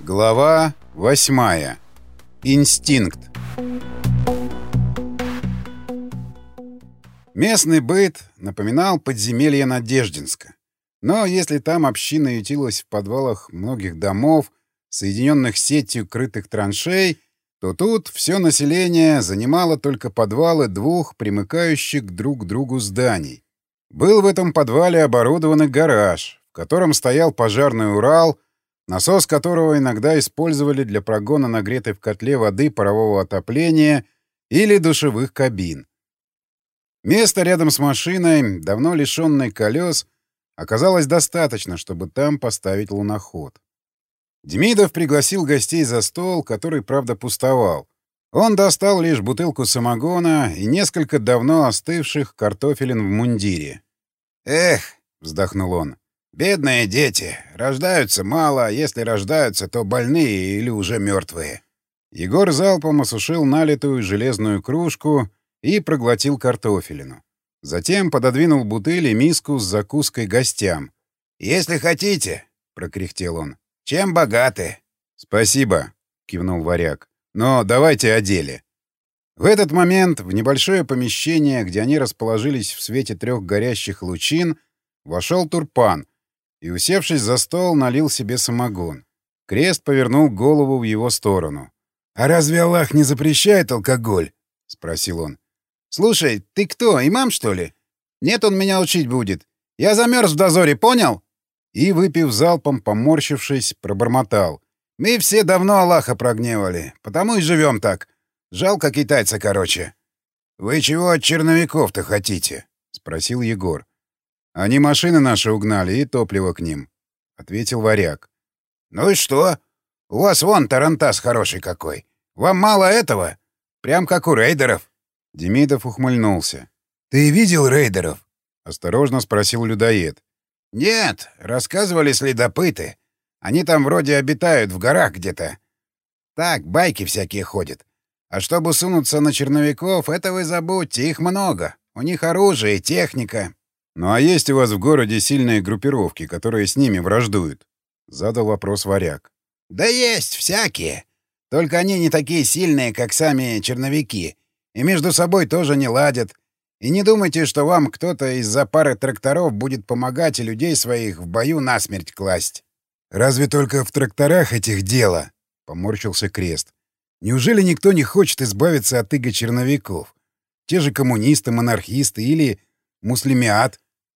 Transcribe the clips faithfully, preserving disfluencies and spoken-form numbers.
Глава восьмая. Инстинкт. Местный быт напоминал подземелье Надеждинска. Но если там община ютилась в подвалах многих домов, соединенных сетью крытых траншей, то тут все население занимало только подвалы двух примыкающих друг к другу зданий. Был в этом подвале оборудованный гараж, в котором стоял пожарный Урал, насос которого иногда использовали для прогона нагретой в котле воды парового отопления или душевых кабин. Места рядом с машиной, давно лишенной колес, оказалось достаточно, чтобы там поставить луноход. Демидов пригласил гостей за стол, который, правда, пустовал. Он достал лишь бутылку самогона и несколько давно остывших картофелин в мундире. «Эх!» — вздохнул он. «Бедные дети. Рождаются мало, а если рождаются, то больные или уже мертвые». Егор залпом осушил налитую железную кружку и проглотил картофелину. Затем пододвинул бутыль и миску с закуской гостям. «Если хотите», — прокряхтел он, — «чем богаты?» «Спасибо», — кивнул варяг. «Но давайте о деле». В этот момент в небольшое помещение, где они расположились в свете трех горящих лучин, вошел Турпан и, усевшись за стол, налил себе самогон. Крест повернул голову в его сторону. «А разве Аллах не запрещает алкоголь?» — спросил он. «Слушай, ты кто, имам, что ли? Нет, он меня учить будет. Я замерз в дозоре, понял?» И, выпив залпом, поморщившись, пробормотал. «Мы все давно Аллаха прогневали, потому и живем так. Жалко китайца, короче». «Вы чего от черновиков-то хотите?» — спросил Егор. «Они машины наши угнали и топливо к ним», — ответил варяг. «Ну и что? У вас вон тарантас хороший какой. Вам мало этого? Прям как у рейдеров». Демидов ухмыльнулся. «Ты видел рейдеров?» — осторожно спросил людоед. «Нет, рассказывали следопыты. Они там вроде обитают в горах где-то. Так, байки всякие ходят. А чтобы сунуться на черновиков, это вы забудьте, их много. У них оружие, техника». «Ну а есть у вас в городе сильные группировки, которые с ними враждуют?» — задал вопрос варяг. «Да есть, всякие. Только они не такие сильные, как сами черновики. И между собой тоже не ладят. И не думайте, что вам кто-то из-за пары тракторов будет помогать и людей своих в бою насмерть класть». «Разве только в тракторах этих дело?» — поморщился Крест. «Неужели никто не хочет избавиться от иго-черновиков? Те же коммунисты, монархисты или муслимиат?»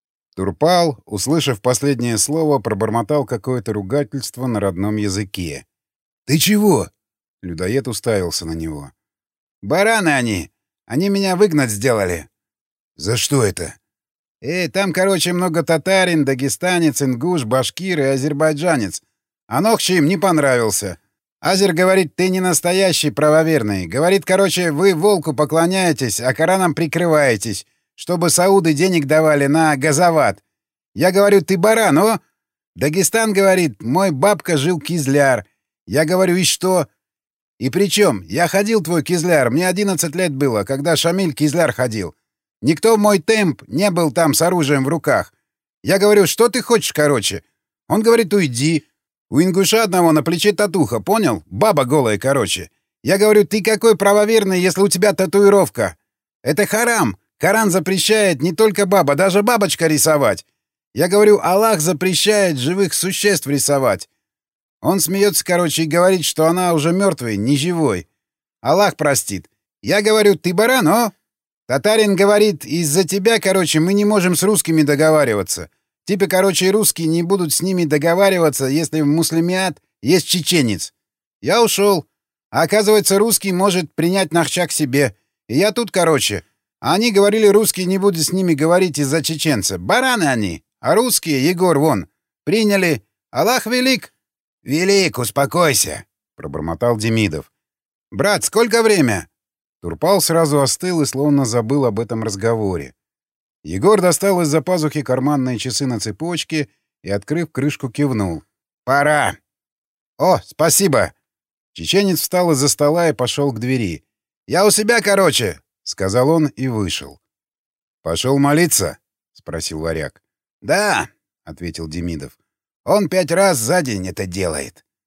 Турпал, услышав последнее слово, пробормотал какое-то ругательство на родном языке. «Ты чего?» — людоед уставился на него. «Бараны они! Они меня выгнать сделали!» «За что это?» «Эй, там, короче, много татарин, дагестанец, ингуш, башкир и азербайджанец. А Нохчи им не понравился. Азер говорит, ты не настоящий правоверный. Говорит, короче, вы волку поклоняетесь, а Кораном прикрываетесь, чтобы сауды денег давали на газоват. Я говорю, ты баран, о? Дагестан говорит, мой бабка жил кизляр. Я говорю, и что? И причем, я ходил твой кизляр, мне одиннадцать лет было, когда Шамиль кизляр ходил. Никто в мой темп не был там с оружием в руках. Я говорю, что ты хочешь, короче? Он говорит, уйди. У ингуша одного на плече татуха, понял? Баба голая, короче. Я говорю, ты какой правоверный, если у тебя татуировка? Это харам. Коран запрещает не только баба, даже бабочка рисовать. Я говорю, Аллах запрещает живых существ рисовать. Он смеется, короче, и говорит, что она уже мертвый, не живой. Аллах простит. Я говорю, ты баран, о? Татарин говорит, из-за тебя, короче, мы не можем с русскими договариваться. Типа, короче, русские не будут с ними договариваться, если в муслимиат есть чеченец. Я ушел. А оказывается, русский может принять Нахча к себе. И я тут, короче. А они говорили, русские не будут с ними говорить из-за чеченца. Бараны они. А русские, Егор, вон, приняли. Аллах велик. Велик, успокойся, пробормотал Демидов. Брат, сколько время? Турпал сразу остыл и словно забыл об этом разговоре. Егор достал из-за пазухи карманные часы на цепочке и, открыв крышку, кивнул. «Пора!» «О, спасибо!» Чеченец встал из-за стола и пошел к двери. «Я у себя, короче!» — сказал он и вышел. «Пошел молиться?» — спросил варяг. «Да!» — ответил Демидов. «Он пять раз за день это делает».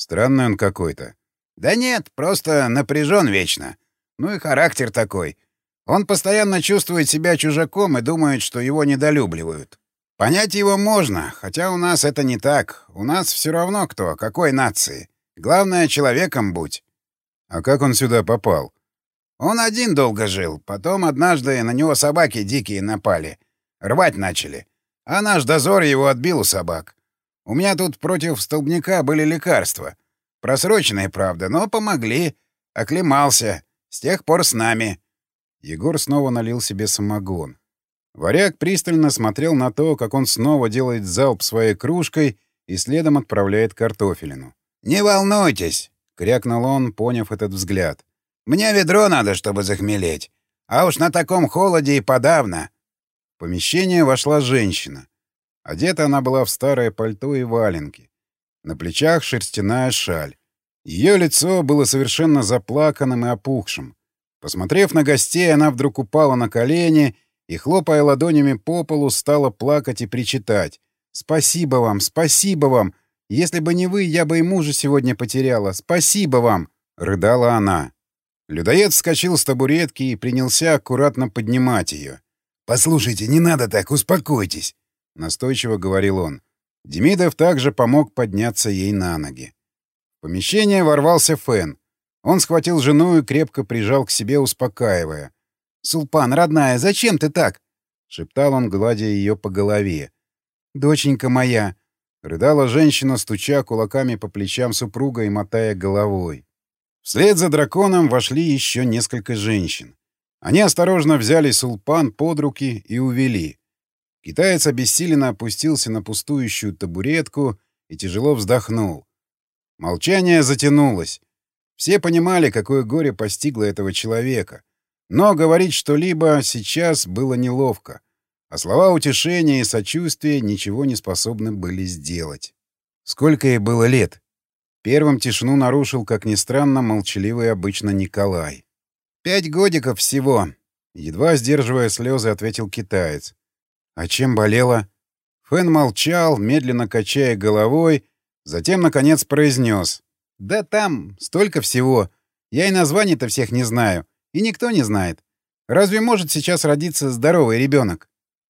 Странный он какой-то. Да нет, просто напряжен вечно. Ну и характер такой. Он постоянно чувствует себя чужаком и думает, что его недолюбливают. Понять его можно, хотя у нас это не так. У нас все равно кто, какой нации. Главное, человеком будь. А как он сюда попал? Он один долго жил. Потом однажды на него собаки дикие напали. Рвать начали. А наш дозор его отбил у собак. У меня тут против столбняка были лекарства. Просроченные, правда, но помогли. Оклемался. С тех пор с нами. Егор снова налил себе самогон. Варяг пристально смотрел на то, как он снова делает залп своей кружкой и следом отправляет картофелину. «Не волнуйтесь!» — крякнул он, поняв этот взгляд. «Мне ведро надо, чтобы захмелеть. А уж на таком холоде и подавно!» В помещение вошла женщина. Одета она была в старое пальто и валенки. На плечах шерстяная шаль. Ее лицо было совершенно заплаканным и опухшим. Посмотрев на гостей, она вдруг упала на колени и, хлопая ладонями по полу, стала плакать и причитать. «Спасибо вам, спасибо вам! Если бы не вы, я бы и мужа сегодня потеряла. Спасибо вам!» — рыдала она. Людоед вскочил с табуретки и принялся аккуратно поднимать ее. «Послушайте, не надо так, успокойтесь!» — настойчиво говорил он. Демидов также помог подняться ей на ноги. В помещение ворвался Фен. Он схватил жену и крепко прижал к себе, успокаивая. «Сулпан, родная, зачем ты так?» — шептал он, гладя ее по голове. «Доченька моя!» — рыдала женщина, стуча кулаками по плечам супруга и мотая головой. Вслед за драконом вошли еще несколько женщин. Они осторожно взяли Сулпан под руки и увели. Китаец обессиленно опустился на пустующую табуретку и тяжело вздохнул. Молчание затянулось. Все понимали, какое горе постигло этого человека. Но говорить что-либо сейчас было неловко, а слова утешения и сочувствия ничего не способны были сделать. Сколько ей было лет? Первым тишину нарушил, как ни странно, молчаливый обычно Николай. «Пять годиков всего», — едва сдерживая слезы, ответил китаец. «А чем болела?» Фэн молчал, медленно качая головой, затем, наконец, произнес. «Да там столько всего. Я и названий-то всех не знаю. И никто не знает. Разве может сейчас родиться здоровый ребенок?»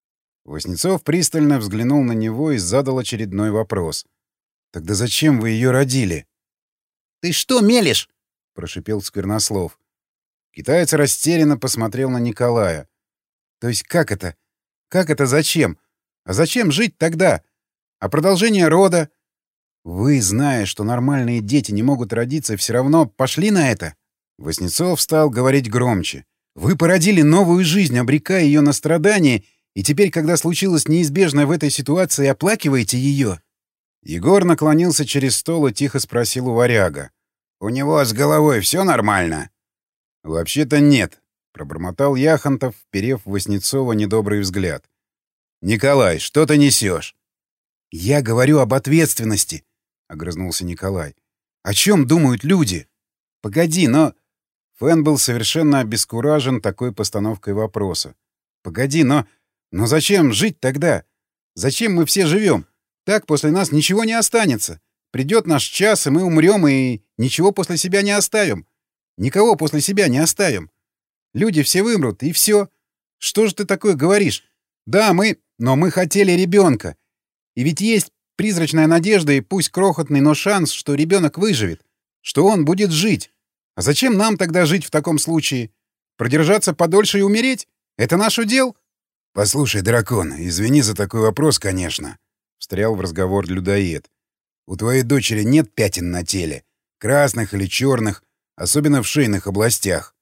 Васнецов пристально взглянул на него и задал очередной вопрос. «Тогда зачем вы ее родили?» «Ты что мелешь?» — прошипел Сквернослов. Китаец растерянно посмотрел на Николая. «То есть как это? Как это зачем? А зачем жить тогда? А продолжение рода? Вы, зная, что нормальные дети не могут родиться, все равно пошли на это?» Васнецов стал говорить громче. «Вы породили новую жизнь, обрекая ее на страдания, и теперь, когда случилось неизбежное в этой ситуации, оплакиваете ее?» Егор наклонился через стол и тихо спросил у варяга. «У него с головой все нормально?» «Вообще-то нет», — пробормотал Яхонтов, вперев в Васнецова недобрый взгляд. «Николай, что ты несешь?» «Я говорю об ответственности», — огрызнулся Николай. «О чем думают люди?» «Погоди, но...» Фэн был совершенно обескуражен такой постановкой вопроса. «Погоди, но... Но зачем жить тогда? Зачем мы все живем? Так после нас ничего не останется. Придет наш час, и мы умрем, и ничего после себя не оставим. Никого после себя не оставим. Люди все вымрут, и все. Что же ты такое говоришь? Да, мы... Но мы хотели ребенка. И ведь есть призрачная надежда, и пусть крохотный, но шанс, что ребенок выживет, что он будет жить. А зачем нам тогда жить в таком случае? Продержаться подольше и умереть? Это наш удел?» «Послушай, дракон, извини за такой вопрос, конечно», — встрял в разговор людоед. «У твоей дочери нет пятен на теле? Красных или черных, особенно в шейных областях?»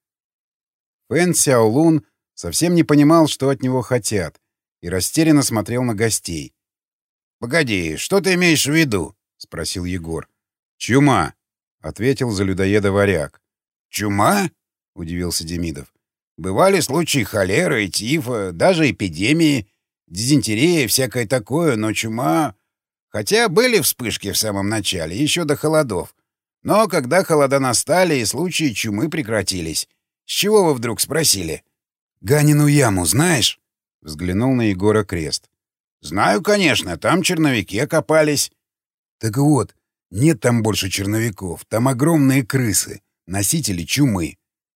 Фэн Сяолун совсем не понимал, что от него хотят, и растерянно смотрел на гостей. «Погоди, что ты имеешь в виду?» — спросил Егор. «Чума», — ответил за людоеда варяг. «Чума?» — удивился Демидов. «Бывали случаи холеры и тифа, даже эпидемии, дизентерия и всякое такое, но чума... Хотя были вспышки в самом начале, еще до холодов. Но когда холода настали, и случаи чумы прекратились. С чего вы вдруг спросили?» «Ганину яму знаешь?» — взглянул на Егора Крест. «Знаю, конечно, там черновики окопались». «Так вот, Нет там больше черновиков. Там огромные крысы, носители чумы.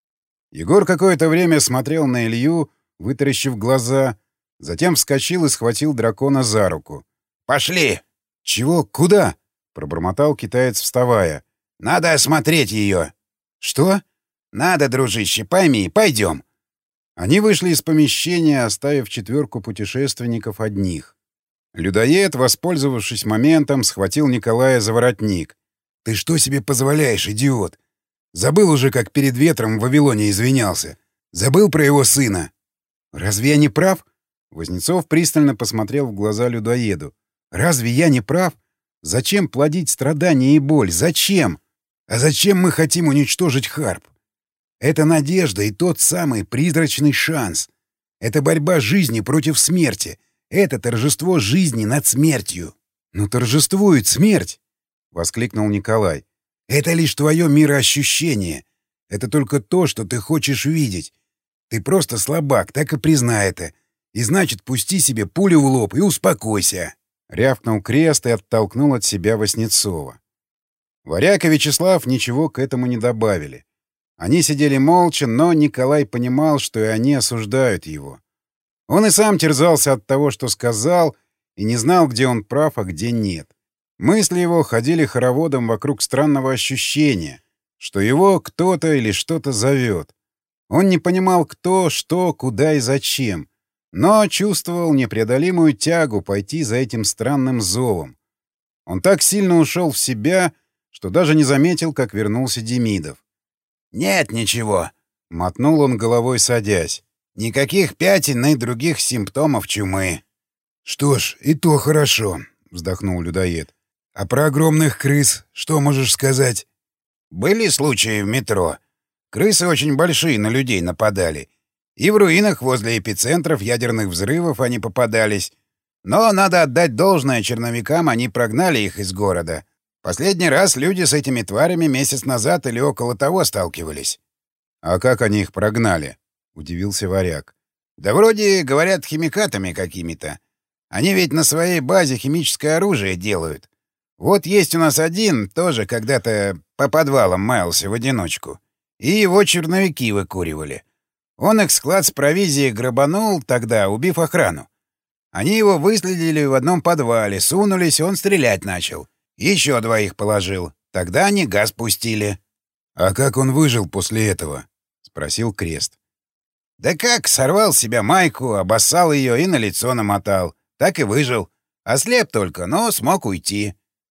Егор какое-то время смотрел на Илью, вытаращив глаза, затем вскочил и схватил дракона за руку. «Пошли!» «Чего? Куда?» — пробормотал китаец, вставая. «Надо осмотреть ее!» «Что?» «Надо, дружище, пойми, пойдем!» Они вышли из помещения, оставив четверку путешественников одних. Людоед, воспользовавшись моментом, схватил Николая за воротник. «Ты что себе позволяешь, идиот? Забыл уже, как перед ветром в Вавилоне извинялся. Забыл про его сына?» «Разве я не прав?» Вознецов пристально посмотрел в глаза людоеду. «Разве я не прав? Зачем плодить страдания и боль? Зачем?» «А зачем мы хотим уничтожить Харп? Это надежда и тот самый призрачный шанс. Это борьба жизни против смерти. Это торжество жизни над смертью». «Ну торжествует смерть!» — воскликнул Николай. «Это лишь твое мироощущение. Это только то, что ты хочешь видеть. Ты просто слабак, так и признай это. И значит, пусти себе пулю в лоб и успокойся». Рявкнул Крест и оттолкнул от себя Васнецова. Варяг и Вячеслав ничего к этому не добавили. Они сидели молча, но Николай понимал, что и они осуждают его. Он и сам терзался от того, что сказал, и не знал, где он прав, а где нет. Мысли его ходили хороводом вокруг странного ощущения, что его кто-то или что-то зовет. Он не понимал, кто, что, куда и зачем, но чувствовал непреодолимую тягу пойти за этим странным зовом. Он так сильно ушел в себя, что даже не заметил, как вернулся Демидов. «Нет ничего», — мотнул он головой, садясь. «Никаких пятен и других симптомов чумы». «Что ж, и то хорошо», — вздохнул людоед. «А про огромных крыс что можешь сказать?» «Были случаи в метро. Крысы очень большие на людей нападали. И в руинах возле эпицентров ядерных взрывов они попадались. Но надо отдать должное черновикам, они прогнали их из города. Последний раз люди с этими тварями месяц назад или около того сталкивались». «А как они их прогнали?» — удивился Варяг. «Да вроде, говорят, химикатами какими-то. Они ведь на своей базе химическое оружие делают. Вот есть у нас один, тоже когда-то по подвалам маялся в одиночку. И его черновики выкуривали. Он их склад с провизией грабанул тогда, убив охрану. Они его выследили в одном подвале, сунулись, он стрелять начал. Еще двоих положил. Тогда они газ пустили». «А как он выжил после этого?» — спросил Крест. «Да как, сорвал с себя майку, обоссал ее и на лицо намотал. Так и выжил. Ослеп только, но смог уйти».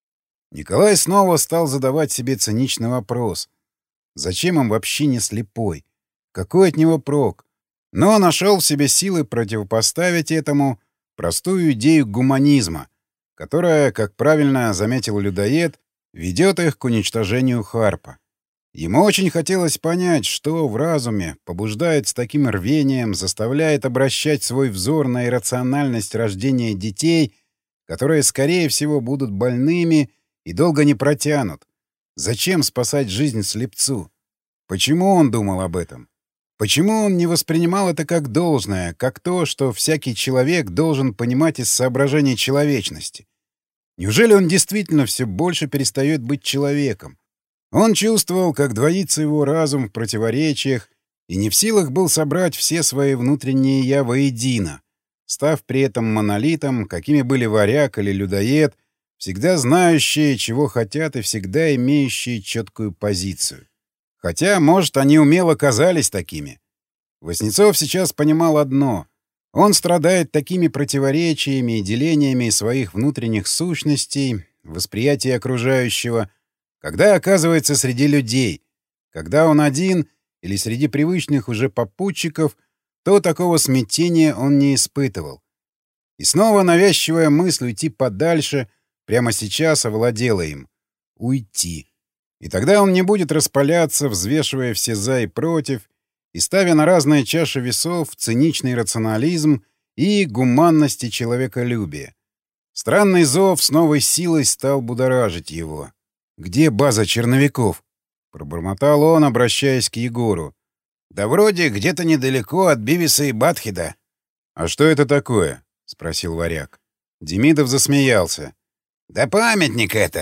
Николай снова стал задавать себе циничный вопрос. Зачем им вообще не слепой? Какой от него прок? Но нашел в себе силы противопоставить этому простую идею гуманизма, которая, как правильно заметил людоед, ведет их к уничтожению Харпа. Ему очень хотелось понять, что в разуме побуждает с таким рвением, заставляет обращать свой взор на иррациональность рождения детей, которые, скорее всего, будут больными и долго не протянут. Зачем спасать жизнь слепцу? Почему он думал об этом? Почему он не воспринимал это как должное, как то, что всякий человек должен понимать из соображений человечности? Неужели он действительно все больше перестает быть человеком? Он чувствовал, как двоится его разум в противоречиях, и не в силах был собрать все свои внутренние «я» воедино, став при этом монолитом, какими были Варяг или людоед, всегда знающие, чего хотят, и всегда имеющие четкую позицию. Хотя, может, они умело казались такими. Васнецов сейчас понимал одно — он страдает такими противоречиями и делениями своих внутренних сущностей, восприятия окружающего, когда оказывается среди людей. Когда он один или среди привычных уже попутчиков, то такого смятения он не испытывал. И снова навязчивая мысль уйти подальше прямо сейчас овладела им. Уйти. И тогда он не будет распаляться, взвешивая все «за» и «против», и ставя на разные чаши весов циничный рационализм и гуманность и человеколюбие. Странный зов с новой силой стал будоражить его. «Где база черновиков?» — пробормотал он, обращаясь к Егору. «Да вроде где-то недалеко от Бивиса и Батхида». «А что это такое?» — спросил Варяг. Демидов засмеялся. «Да памятник это.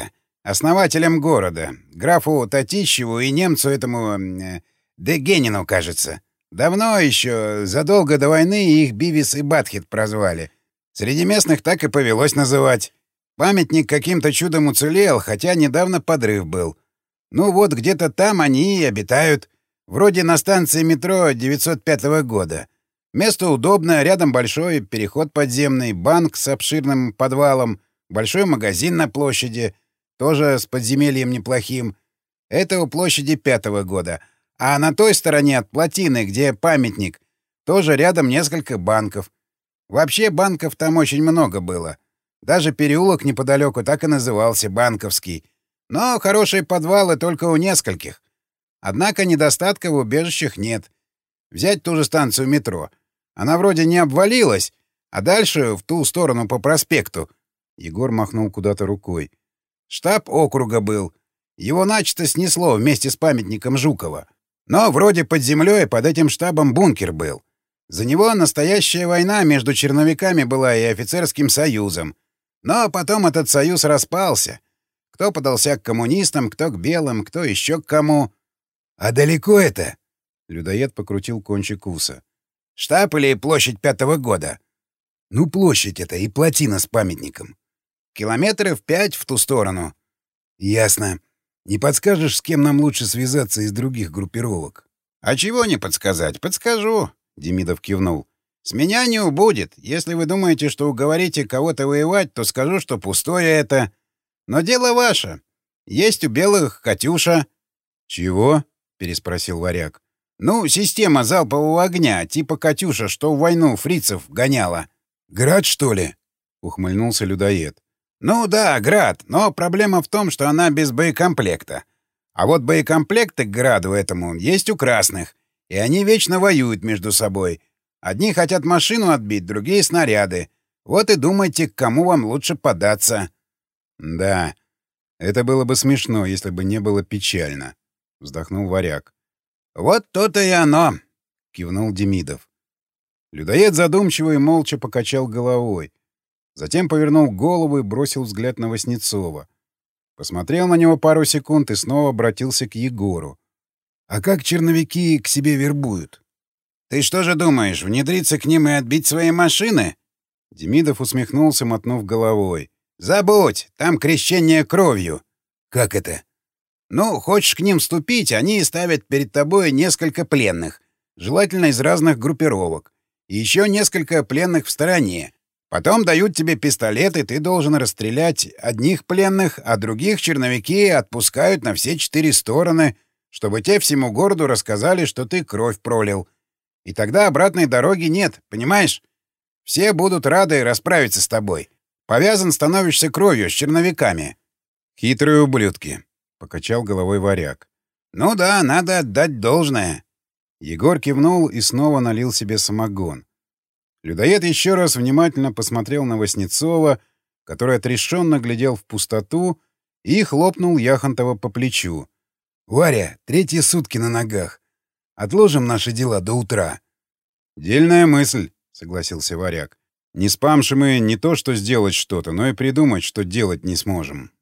Основателем города. Графу Татищеву и немцу этому... Э, Дегенину, кажется. Давно еще, задолго до войны, их Бивис и Батхед прозвали. Среди местных так и повелось называть. Памятник каким-то чудом уцелел, хотя недавно подрыв был. Ну вот где-то там они и обитают. Вроде на станции метро девятьсот пятого года. Место удобное, рядом большой переход подземный, банк с обширным подвалом, большой магазин на площади, тоже с подземельем неплохим. Это у площади пятого года. А на той стороне от плотины, где памятник, тоже рядом несколько банков. Вообще банков там очень много было. Даже переулок неподалеку так и назывался — Банковский. Но хорошие подвалы только у нескольких. Однако недостатка в убежищах нет. Взять ту же станцию метро. Она вроде не обвалилась, а дальше, в ту сторону по проспекту. Егор махнул куда-то рукой. Штаб округа был. Его начисто снесло вместе с памятником Жукова. Но вроде под землей под этим штабом бункер был. За него настоящая война между черновиками была и офицерским союзом. Но потом этот союз распался. Кто подался к коммунистам, кто к белым, кто еще к кому. — А далеко это? — людоед покрутил кончик уса. — Штаб или площадь пятого года? — Ну, площадь это и плотина с памятником. — Километров пять в ту сторону. — Ясно. Не подскажешь, с кем нам лучше связаться из других группировок? — А чего не подсказать? Подскажу, — Демидов кивнул. — С меня не убудет. Если вы думаете, что уговорите кого-то воевать, то скажу, что пустое это. Но дело ваше. Есть у белых «Катюша». — Чего? — переспросил Варяг. — Ну, система залпового огня, типа «Катюша», что в войну фрицев гоняла. — Град, что ли? — ухмыльнулся людоед. — Ну да, Град, но проблема в том, что она без боекомплекта. А вот боекомплекты к Граду этому есть у красных, и они вечно воюют между собой. Одни хотят машину отбить, другие — снаряды. Вот и думайте, к кому вам лучше податься. — Да, это было бы смешно, если бы не было печально, — вздохнул Варяг. — Вот то-то и оно, — кивнул Демидов. Людоед задумчиво и молча покачал головой. Затем повернул голову и бросил взгляд на Васнецова. Посмотрел на него пару секунд и снова обратился к Егору. — А как черновики к себе вербуют? — Ты что же думаешь, внедриться к ним и отбить свои машины? Демидов усмехнулся, мотнув головой. — Забудь, там крещение кровью. — Как это? — Ну, хочешь к ним вступить, они ставят перед тобой несколько пленных, желательно из разных группировок, и еще несколько пленных в стороне. Потом дают тебе пистолет, и ты должен расстрелять одних пленных, а других черновики отпускают на все четыре стороны, чтобы те всему городу рассказали, что ты кровь пролил. И тогда обратной дороги нет, понимаешь? Все будут рады расправиться с тобой. Повязан становишься кровью с черновиками. — Хитрые ублюдки, — покачал головой Варяг. — Ну да, надо отдать должное. Егор кивнул и снова налил себе самогон. Людоед еще раз внимательно посмотрел на Васнецова, который отрешенно глядел в пустоту, и хлопнул Яхонтова по плечу. — Варя, третьи сутки на ногах. Отложим наши дела до утра. — Дельная мысль, — согласился Варяг. — Не спамши мы не то что сделать что-то, но и придумать, что делать не сможем.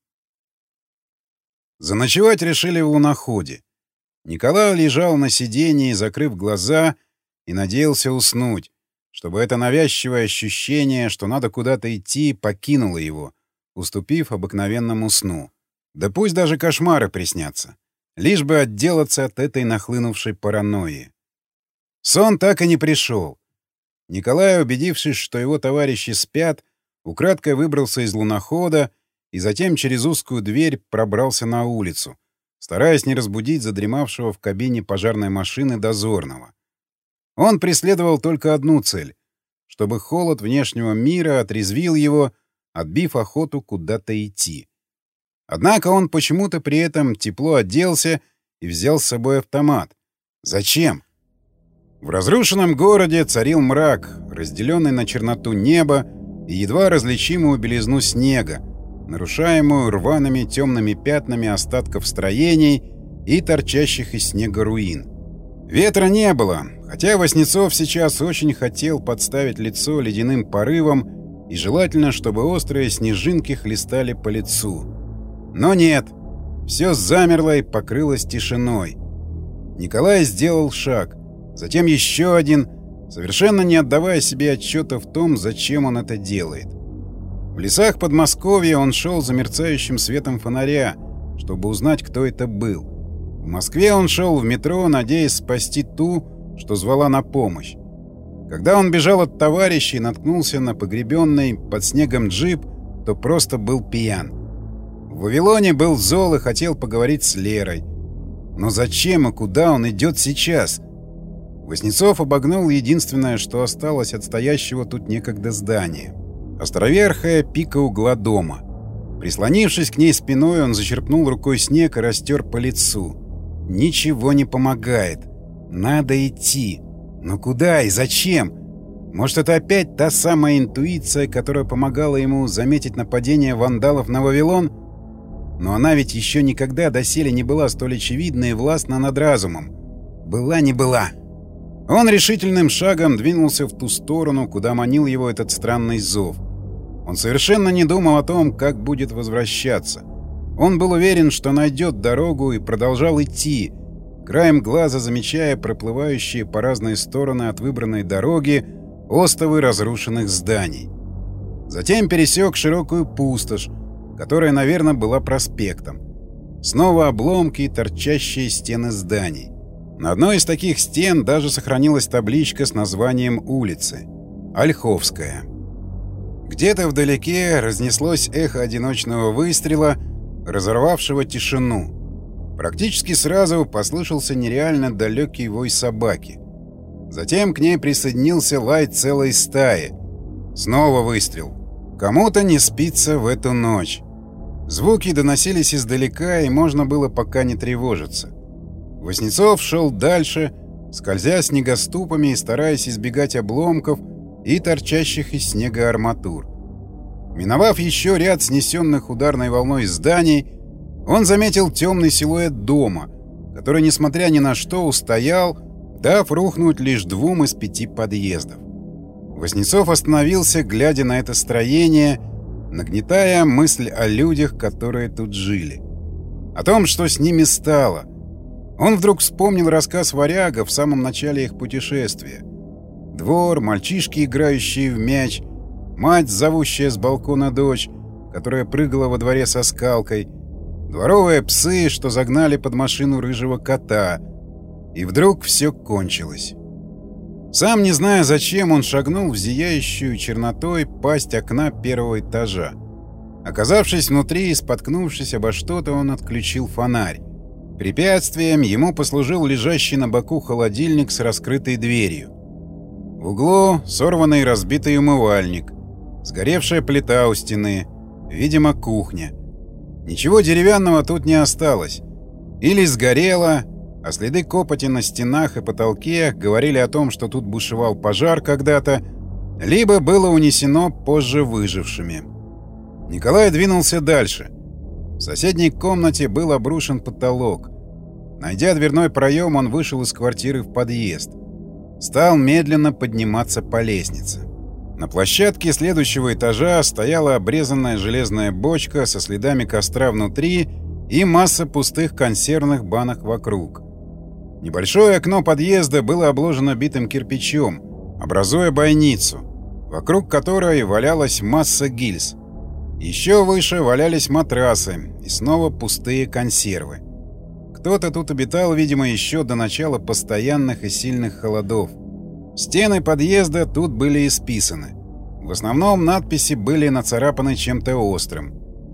Заночевать решили в луноходе. Николай лежал на сиденье, закрыв глаза, и надеялся уснуть, чтобы это навязчивое ощущение, что надо куда-то идти, покинуло его, уступив обыкновенному сну. Да пусть даже кошмары приснятся, лишь бы отделаться от этой нахлынувшей паранойи. Сон так и не пришел. Николай, убедившись, что его товарищи спят, украдкой выбрался из лунохода и затем через узкую дверь пробрался на улицу, стараясь не разбудить задремавшего в кабине пожарной машины дозорного. Он преследовал только одну цель — чтобы холод внешнего мира отрезвил его, отбив охоту куда-то идти. Однако он почему-то при этом тепло оделся и взял с собой автомат. Зачем? В разрушенном городе царил мрак, разделенный на черноту неба и едва различимую белизну снега, нарушаемую рваными темными пятнами остатков строений и торчащих из снега руин. Ветра не было, хотя Васнецов сейчас очень хотел подставить лицо ледяным порывом и желательно, чтобы острые снежинки хлестали по лицу. Но нет, все замерло и покрылось тишиной. Николай сделал шаг, затем еще один, совершенно не отдавая себе отчета в том, зачем он это делает. В лесах Подмосковья он шел за мерцающим светом фонаря, чтобы узнать, кто это был. В Москве он шел в метро, надеясь спасти ту, что звала на помощь. Когда он бежал от товарищей и наткнулся на погребенный под снегом джип, то просто был пьян. В Вавилоне был зол и хотел поговорить с Лерой. Но зачем и куда он идет сейчас? Васнецов обогнул единственное, что осталось от стоящего тут некогда здания. Островерхая пика угла дома. Прислонившись к ней спиной, он зачерпнул рукой снег и растер по лицу. Ничего не помогает. Надо идти. Но куда и зачем? Может, это опять та самая интуиция, которая помогала ему заметить нападение вандалов на Вавилон? Но она ведь еще никогда доселе не была столь очевидна и властна над разумом. Была не была. Он решительным шагом двинулся в ту сторону, куда манил его этот странный зов. Он совершенно не думал о том, как будет возвращаться. Он был уверен, что найдет дорогу, и продолжал идти, краем глаза замечая проплывающие по разные стороны от выбранной дороги остовы разрушенных зданий. Затем пересек широкую пустошь, которая, наверное, была проспектом. Снова обломки и торчащие стены зданий. На одной из таких стен даже сохранилась табличка с названием улицы — Ольховская. Где-то вдалеке разнеслось эхо одиночного выстрела, разорвавшего тишину. Практически сразу послышался нереально далекий вой собаки. Затем к ней присоединился лай целой стаи. Снова выстрел. Кому-то не спится в эту ночь. Звуки доносились издалека, и можно было пока не тревожиться. Васнецов шел дальше, скользя снегоступами и стараясь избегать обломков и торчащих из снега арматур. Миновав еще ряд снесенных ударной волной зданий, он заметил темный силуэт дома, который, несмотря ни на что, устоял, дав рухнуть лишь двум из пяти подъездов. Васнецов остановился, глядя на это строение, нагнетая мысль о людях, которые тут жили. О том, что с ними стало. Он вдруг вспомнил рассказ варяга в самом начале их путешествия. Двор, мальчишки, играющие в мяч, мать, зовущая с балкона дочь, которая прыгала во дворе со скалкой, дворовые псы, что загнали под машину рыжего кота. И вдруг все кончилось. Сам не зная зачем, он шагнул в зияющую чернотой пасть окна первого этажа. Оказавшись внутри и споткнувшись обо что-то, он отключил фонарь. Препятствием ему послужил лежащий на боку холодильник с раскрытой дверью. В углу сорванный и разбитый умывальник, сгоревшая плита у стены, видимо, кухня. Ничего деревянного тут не осталось. Или сгорело, а следы копоти на стенах и потолке говорили о том, что тут бушевал пожар когда-то, либо было унесено позже выжившими. Николай двинулся дальше. В соседней комнате был обрушен потолок. Найдя дверной проем, он вышел из квартиры в подъезд. Стал медленно подниматься по лестнице. На площадке следующего этажа стояла обрезанная железная бочка со следами костра внутри и масса пустых консервных банок вокруг. Небольшое окно подъезда было обложено битым кирпичом, образуя бойницу, вокруг которой валялась масса гильз. Еще выше валялись матрасы и снова пустые консервы. Кто-то тут обитал, видимо, еще до начала постоянных и сильных холодов. Стены подъезда тут были исписаны. В основном надписи были нацарапаны чем-то острым.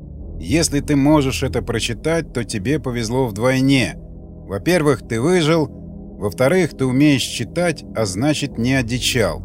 Если ты можешь это прочитать, то тебе повезло вдвойне. Во-первых, ты выжил. Во-вторых, ты умеешь читать, а значит, не одичал.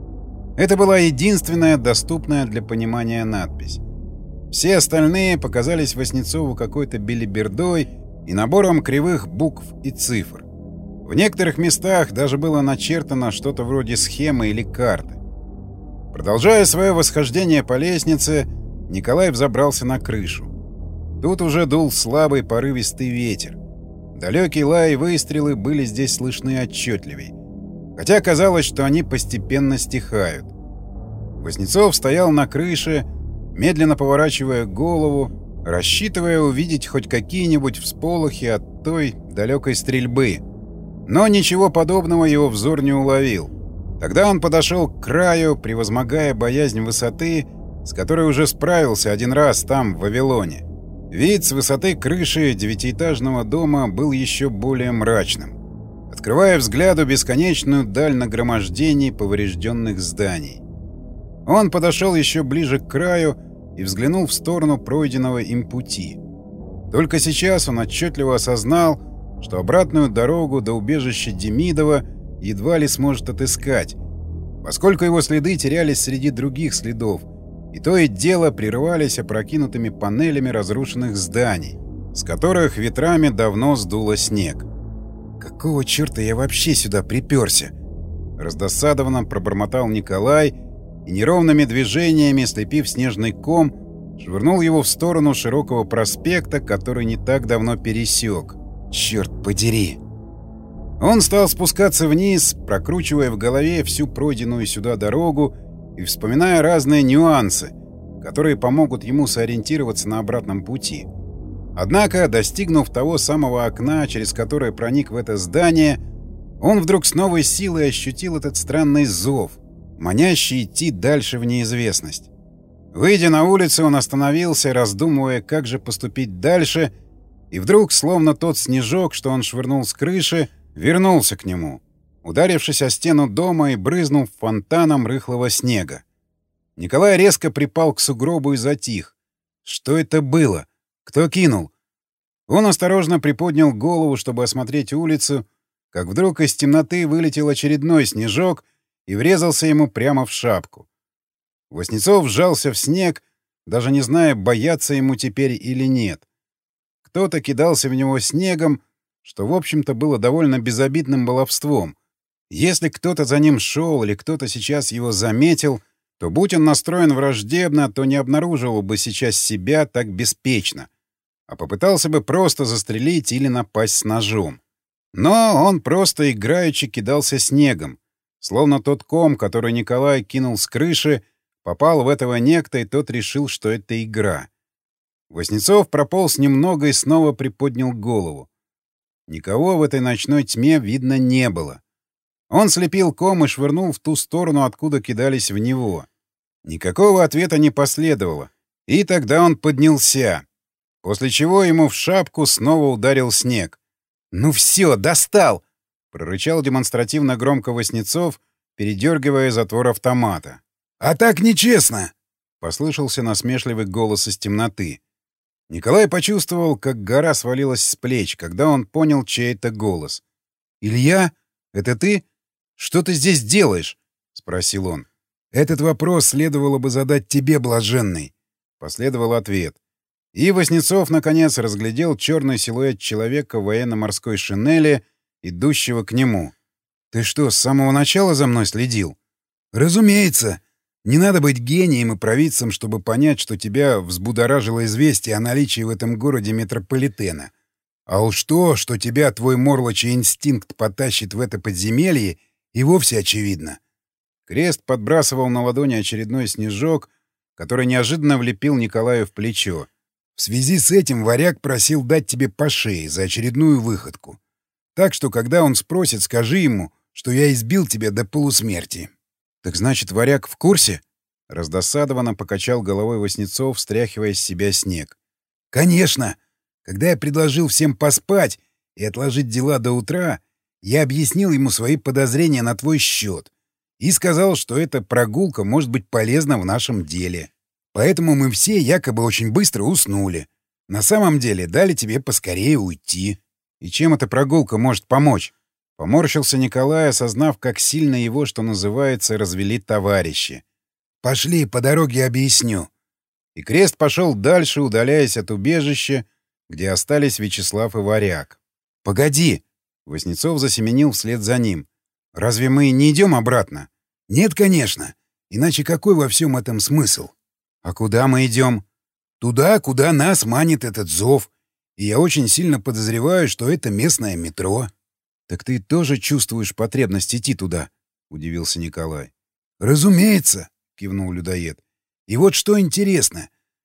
Это была единственная доступная для понимания надпись. Все остальные показались Васнецову какой-то белибердой и набором кривых букв и цифр. В некоторых местах даже было начертано что-то вроде схемы или карты. Продолжая свое восхождение по лестнице, Николай взобрался на крышу. Тут уже дул слабый порывистый ветер. Далекий лай и выстрелы были здесь слышны отчетливей, хотя казалось, что они постепенно стихают. Васнецов стоял на крыше, медленно поворачивая голову, рассчитывая увидеть хоть какие-нибудь всполохи от той далекой стрельбы. Но ничего подобного его взор не уловил. Тогда он подошел к краю, превозмогая боязнь высоты, с которой уже справился один раз там, в Вавилоне. Вид с высоты крыши девятиэтажного дома был еще более мрачным, открывая взгляду бесконечную даль нагромождений поврежденных зданий. Он подошел еще ближе к краю и взглянул в сторону пройденного им пути. Только сейчас он отчетливо осознал, что обратную дорогу до убежища Демидова едва ли сможет отыскать, поскольку его следы терялись среди других следов, и то и дело прерывались опрокинутыми панелями разрушенных зданий, с которых ветрами давно сдуло снег. «Какого черта я вообще сюда приперся?» Раздосадованно пробормотал Николай и неровными движениями, слепив снежный ком, швырнул его в сторону широкого проспекта, который не так давно пересек. «Черт подери!» Он стал спускаться вниз, прокручивая в голове всю пройденную сюда дорогу и вспоминая разные нюансы, которые помогут ему сориентироваться на обратном пути. Однако, достигнув того самого окна, через которое проник в это здание, он вдруг с новой силой ощутил этот странный зов, манящий идти дальше в неизвестность. Выйдя на улицу, он остановился, раздумывая, как же поступить дальше, и вдруг, словно тот снежок, что он швырнул с крыши, вернулся к нему, ударившись о стену дома и брызнув фонтаном рыхлого снега. Николай резко припал к сугробу и затих. Что это было? Кто кинул? Он осторожно приподнял голову, чтобы осмотреть улицу, как вдруг из темноты вылетел очередной снежок и врезался ему прямо в шапку. Васнецов вжался в снег, даже не зная, бояться ему теперь или нет. Кто-то кидался в него снегом, что, в общем-то, было довольно безобидным баловством. Если кто-то за ним шел или кто-то сейчас его заметил, то, будь он настроен враждебно, то не обнаруживал бы сейчас себя так беспечно, а попытался бы просто застрелить или напасть с ножом. Но он просто играючи кидался снегом, словно тот ком, который Николай кинул с крыши, попал в этого некто, и тот решил, что это игра. Васнецов прополз немного и снова приподнял голову. Никого в этой ночной тьме видно не было. Он слепил ком и швырнул в ту сторону, откуда кидались в него. Никакого ответа не последовало, и тогда он поднялся, после чего ему в шапку снова ударил снег. «Ну все, достал!» — прорычал демонстративно громко Васнецов, передергивая затвор автомата. «А так нечестно!» — послышался насмешливый голос из темноты. Николай почувствовал, как гора свалилась с плеч, когда он понял, чей это голос. «Илья? Это ты? Что ты здесь делаешь?» — спросил он. «Этот вопрос следовало бы задать тебе, блаженный», — последовал ответ. И Васнецов, наконец, разглядел черный силуэт человека в военно-морской шинели, идущего к нему. «Ты что, с самого начала за мной следил?» «Разумеется. Не надо быть гением и провидцем, чтобы понять, что тебя взбудоражило известие о наличии в этом городе метрополитена. А уж то, что тебя твой морлочий инстинкт потащит в это подземелье, и вовсе очевидно». Крест подбрасывал на ладони очередной снежок, который неожиданно влепил Николаю в плечо. «В связи с этим варяг просил дать тебе по шее за очередную выходку. Так что, когда он спросит, скажи ему, что я избил тебя до полусмерти». «Так значит, варяг в курсе?» — раздосадованно покачал головой Васнецов, стряхивая с себя снег. «Конечно! Когда я предложил всем поспать и отложить дела до утра, я объяснил ему свои подозрения на твой счет и сказал, что эта прогулка может быть полезна в нашем деле. Поэтому мы все якобы очень быстро уснули. На самом деле дали тебе поскорее уйти». «И чем эта прогулка может помочь?» Поморщился Николай, осознав, как сильно его, что называется, развели товарищи. «Пошли, по дороге объясню». И Крест пошел дальше, удаляясь от убежища, где остались Вячеслав и варяг. «Погоди!» — Васнецов засеменил вслед за ним. «Разве мы не идем обратно?» «Нет, конечно. Иначе какой во всем этом смысл?» «А куда мы идем?» «Туда, куда нас манит этот зов. И я очень сильно подозреваю, что это местное метро». «Так ты тоже чувствуешь потребность идти туда?» — удивился Николай. «Разумеется», — кивнул людоед. «И вот что интересно.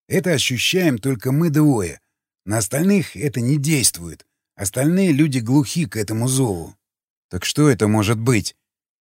Это ощущаем только мы двое. На остальных это не действует. Остальные люди глухи к этому зову. Так что это может быть?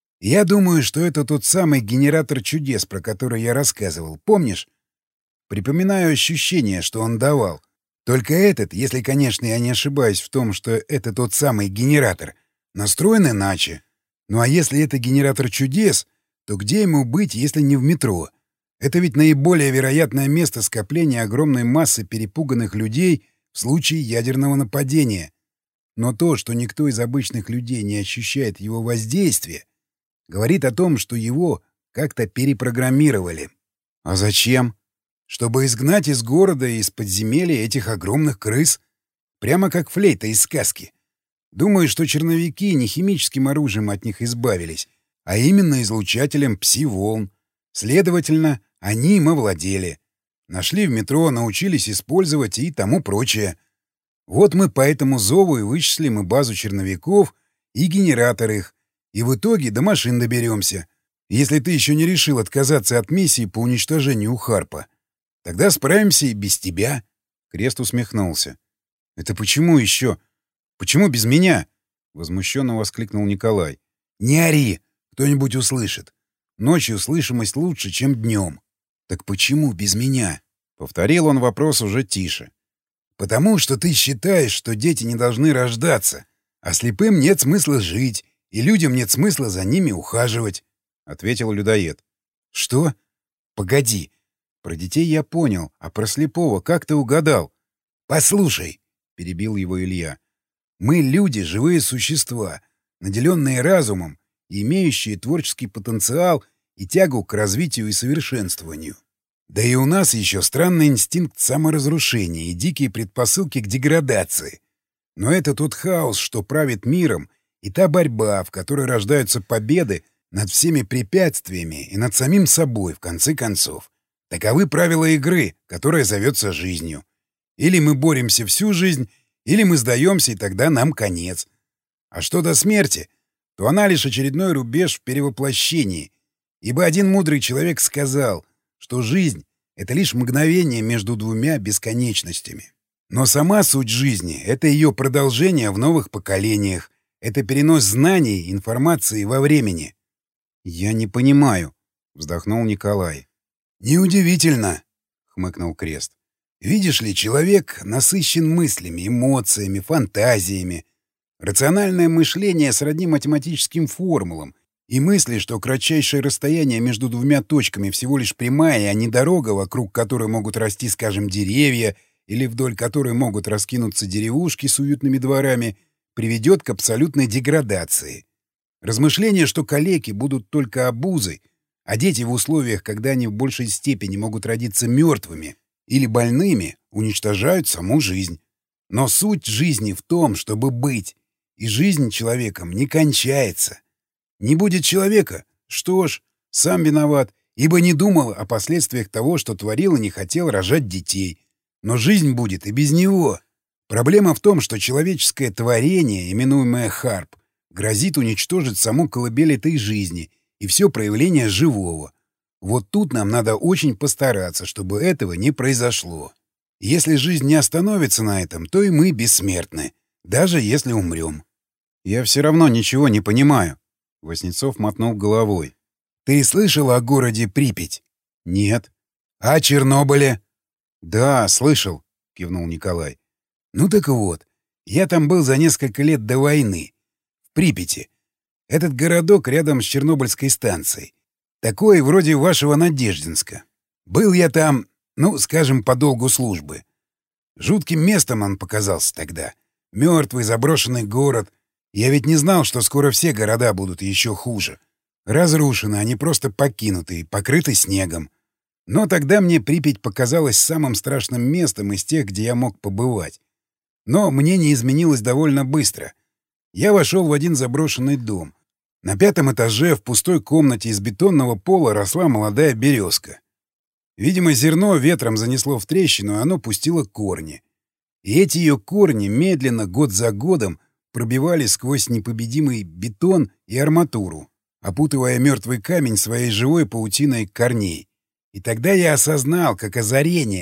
Я думаю, что это тот самый генератор чудес, про который я рассказывал. Помнишь? Припоминаю ощущение, что он давал. Только этот, если, конечно, я не ошибаюсь в том, что это тот самый генератор, настроен иначе. Ну а если это генератор чудес, то где ему быть, если не в метро? Это ведь наиболее вероятное место скопления огромной массы перепуганных людей в случае ядерного нападения. Но то, что никто из обычных людей не ощущает его воздействия, говорит о том, что его как-то перепрограммировали. А зачем? Чтобы изгнать из города и из подземелья этих огромных крыс. Прямо как флейта из сказки. Думаю, что черновики не химическим оружием от них избавились, а именно излучателем пси-волн. Следовательно, они им овладели. Нашли в метро, научились использовать и тому прочее. Вот мы по этому зову и вычислим и базу черновиков, и генератор их, и в итоге до машин доберемся. Если ты еще не решил отказаться от миссии по уничтожению Харпа, тогда справимся и без тебя. Крест усмехнулся. — Это почему еще? Почему без меня? — возмущенно воскликнул Николай. — Не ори! Кто-нибудь услышит. Ночью слышимость лучше, чем днем. — Так почему без меня? — повторил он вопрос уже тише. — Потому что ты считаешь, что дети не должны рождаться, а слепым нет смысла жить, и людям нет смысла за ними ухаживать, — ответил людоед. — Что? Погоди. Про детей я понял, а про слепого как ты угадал? — Послушай, — перебил его Илья. — Мы люди, живые существа, наделенные разумом и имеющие творческий потенциал и тягу к развитию и совершенствованию. Да и у нас еще странный инстинкт саморазрушения и дикие предпосылки к деградации. Но это тот хаос, что правит миром, и та борьба, в которой рождаются победы над всеми препятствиями и над самим собой, в конце концов. Таковы правила игры, которая зовется жизнью. Или мы боремся всю жизнь, или мы сдаемся, и тогда нам конец. А что до смерти, то она лишь очередной рубеж в перевоплощении, ибо один мудрый человек сказал, что жизнь — это лишь мгновение между двумя бесконечностями. Но сама суть жизни — это ее продолжение в новых поколениях, это перенос знаний, информации во времени. — Я не понимаю, — вздохнул Николай. — Неудивительно, — хмыкнул Крест. — Видишь ли, человек насыщен мыслями, эмоциями, фантазиями. Рациональное мышление сродни математическим формулам, и мысли, что кратчайшее расстояние между двумя точками всего лишь прямая, а не дорога, вокруг которой могут расти, скажем, деревья, или вдоль которой могут раскинуться деревушки с уютными дворами, приведет к абсолютной деградации. Размышления, что калеки будут только обузой, а дети в условиях, когда они в большей степени могут родиться мертвыми или больными, уничтожают саму жизнь. Но суть жизни в том, чтобы быть, и жизнь человеком не кончается. Не будет человека? Что ж, сам виноват, ибо не думал о последствиях того, что творил и не хотел рожать детей. Но жизнь будет и без него. Проблема в том, что человеческое творение, именуемое Харп, грозит уничтожить саму колыбель этой жизни и все проявление живого. Вот тут нам надо очень постараться, чтобы этого не произошло. Если жизнь не остановится на этом, то и мы бессмертны, даже если умрем. — Я все равно ничего не понимаю. Васнецов мотнул головой. — Ты слышал о городе Припять? — Нет. — А о Чернобыле? — Да, слышал, — кивнул Николай. — Ну так вот, я там был за несколько лет до войны. В Припяти. Этот городок рядом с Чернобыльской станцией. Такой вроде вашего Надеждинска. Был я там, ну, скажем, по долгу службы. Жутким местом он показался тогда. Мертвый, заброшенный город. Я ведь не знал, что скоро все города будут еще хуже. Разрушены, они просто покинуты, покрыты снегом. Но тогда мне Припять показалась самым страшным местом из тех, где я мог побывать. Но мне не изменилось довольно быстро. Я вошел в один заброшенный дом. На пятом этаже в пустой комнате из бетонного пола росла молодая березка. Видимо, зерно ветром занесло в трещину, и оно пустило корни. И эти ее корни медленно, год за годом, пробивали сквозь непобедимый бетон и арматуру, опутывая мертвый камень своей живой паутиной корней. И тогда я осознал, как озарение,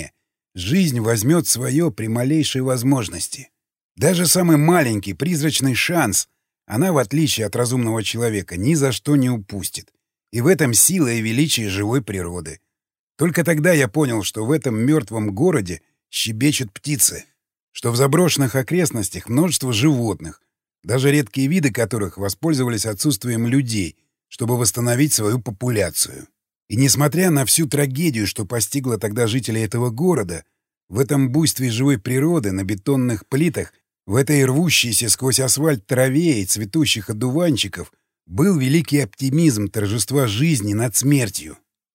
Жизнь возьмет свое при малейшей возможности. Даже самый маленький призрачный шанс она, в отличие от разумного человека, ни за что не упустит. И в этом сила и величие живой природы. Только тогда я понял, что в этом мертвом городе щебечут птицы, что в заброшенных окрестностях множество животных, даже редкие виды которых воспользовались отсутствием людей, чтобы восстановить свою популяцию. И несмотря на всю трагедию, что постигла тогда жителей этого города, в этом буйстве живой природы, на бетонных плитах, в этой рвущейся сквозь асфальт траве и цветущих одуванчиков был великий оптимизм торжества жизни над смертью.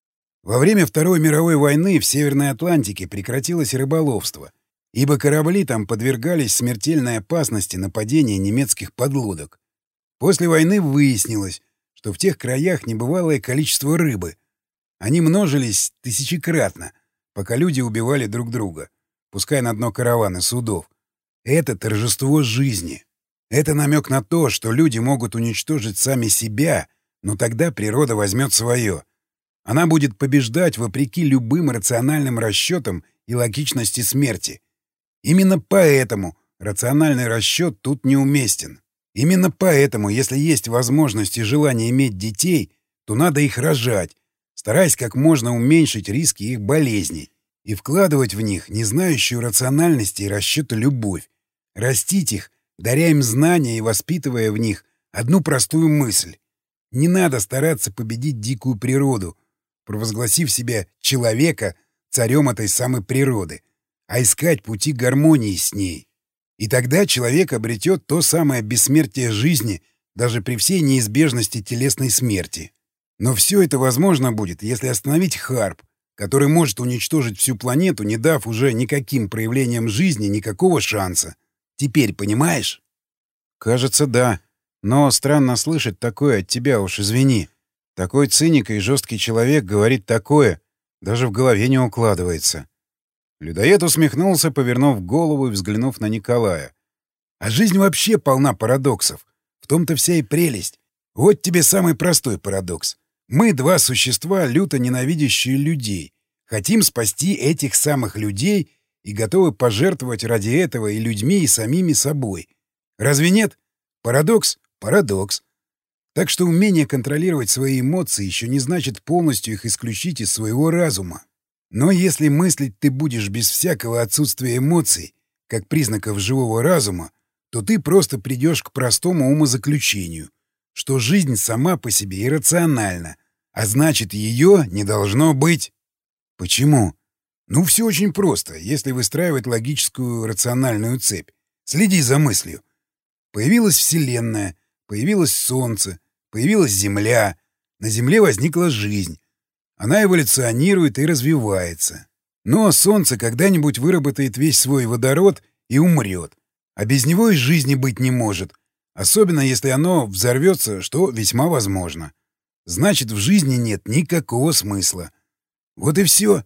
Во время Второй мировой войны в Северной Атлантике прекратилось рыболовство, ибо корабли там подвергались смертельной опасности нападения немецких подлодок. После войны выяснилось, что в тех краях небывалое количество рыбы. Они множились тысячекратно, пока люди убивали друг друга, пуская на дно караваны судов. Это торжество жизни. Это намек на то, что люди могут уничтожить сами себя, но тогда природа возьмет свое. Она будет побеждать вопреки любым рациональным расчетам и логичности смерти. Именно поэтому рациональный расчет тут неуместен. Именно поэтому, если есть возможность и желание иметь детей, то надо их рожать, стараясь как можно уменьшить риски их болезней и вкладывать в них не знающую рациональности и расчета любовь. Растить их, даря им знания и воспитывая в них одну простую мысль. Не надо стараться победить дикую природу, провозгласив себя человека царем этой самой природы, а искать пути гармонии с ней. И тогда человек обретет то самое бессмертие жизни даже при всей неизбежности телесной смерти. Но все это возможно будет, если остановить Харп, который может уничтожить всю планету, не дав уже никаким проявлениям жизни никакого шанса. Теперь понимаешь? Кажется, да. Но странно слышать такое от тебя, уж извини. Такой циник и жесткий человек говорит такое. Даже в голове не укладывается. Людоед усмехнулся, повернув голову и взглянув на Николая. А жизнь вообще полна парадоксов. В том-то вся и прелесть. Вот тебе самый простой парадокс. Мы два существа, люто ненавидящие людей. Хотим спасти этих самых людей и готовы пожертвовать ради этого и людьми, и самими собой. Разве нет? Парадокс? Парадокс. Так что умение контролировать свои эмоции еще не значит полностью их исключить из своего разума. Но если мыслить ты будешь без всякого отсутствия эмоций, как признаков живого разума, то ты просто придешь к простому умозаключению, что жизнь сама по себе иррациональна, а значит, ее не должно быть. Почему? Ну, все очень просто, если выстраивать логическую рациональную цепь. Следи за мыслью. Появилась Вселенная, появилось Солнце, появилась Земля. На Земле возникла жизнь. Она эволюционирует и развивается. Но Солнце когда-нибудь выработает весь свой водород и умрет. А без него и жизни быть не может. Особенно если оно взорвется, что весьма возможно. Значит, в жизни нет никакого смысла. Вот и все.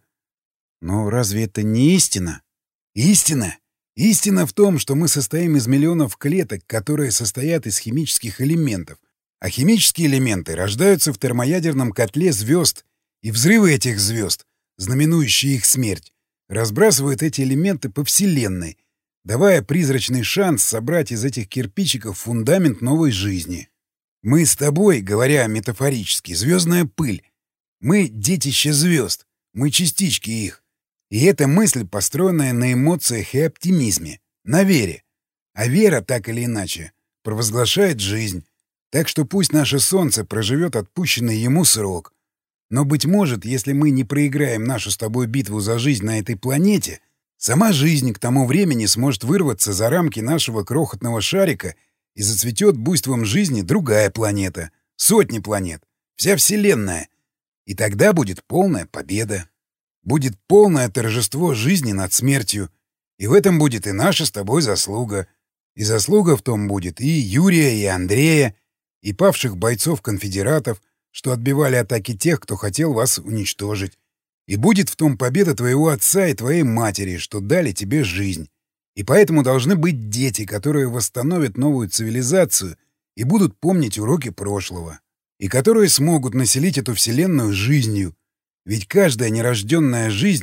Но разве это не истина? Истина? Истина в том, что мы состоим из миллионов клеток, которые состоят из химических элементов. А химические элементы рождаются в термоядерном котле звезд, и взрывы этих звезд, знаменующие их смерть, разбрасывают эти элементы по Вселенной, давая призрачный шанс собрать из этих кирпичиков фундамент новой жизни. Мы с тобой, говоря метафорически, звездная пыль. Мы детище звезд, мы частички их. И эта мысль, построенная на эмоциях и оптимизме, на вере. А вера, так или иначе, провозглашает жизнь. Так что пусть наше солнце проживет отпущенный ему срок. Но, быть может, если мы не проиграем нашу с тобой битву за жизнь на этой планете, сама жизнь к тому времени сможет вырваться за рамки нашего крохотного шарика и зацветет буйством жизни другая планета, сотни планет, вся Вселенная. И тогда будет полная победа. Будет полное торжество жизни над смертью. И в этом будет и наша с тобой заслуга. И заслуга в том будет и Юрия, и Андрея, и павших бойцов-конфедератов, что отбивали атаки тех, кто хотел вас уничтожить. И будет в том победа твоего отца и твоей матери, что дали тебе жизнь. И поэтому должны быть дети, которые восстановят новую цивилизацию и будут помнить уроки прошлого. И которые смогут населить эту вселенную жизнью. Ведь каждая нерожденная жизнь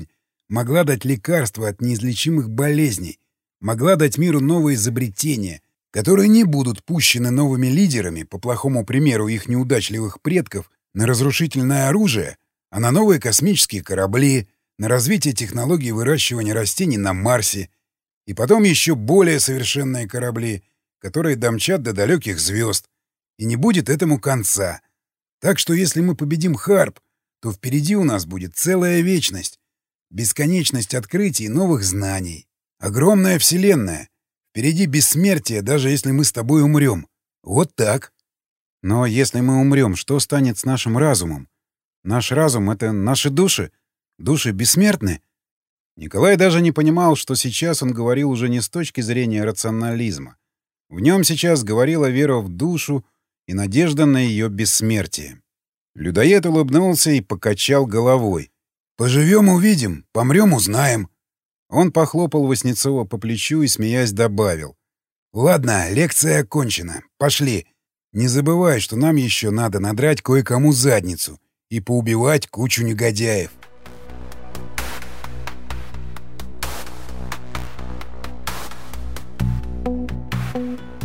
могла дать лекарства от неизлечимых болезней, могла дать миру новые изобретения, которые не будут пущены новыми лидерами, по плохому примеру их неудачливых предков, на разрушительное оружие, а на новые космические корабли, на развитие технологий выращивания растений на Марсе, и потом еще более совершенные корабли, которые домчат до далеких звезд. И не будет этому конца. Так что если мы победим Харп, то впереди у нас будет целая вечность. Бесконечность открытий и новых знаний. Огромная вселенная. Впереди бессмертие, даже если мы с тобой умрем. Вот так. Но если мы умрем, что станет с нашим разумом? Наш разум — это наши души. Души бессмертны. Николай даже не понимал, что сейчас он говорил уже не с точки зрения рационализма. В нем сейчас говорила вера в душу и надежда на ее бессмертие. Людоед улыбнулся и покачал головой. «Поживем — увидим, помрем — узнаем». Он похлопал Васнецова по плечу и, смеясь, добавил. «Ладно, лекция окончена. Пошли. Не забывай, что нам еще надо надрать кое-кому задницу и поубивать кучу негодяев». Thank you.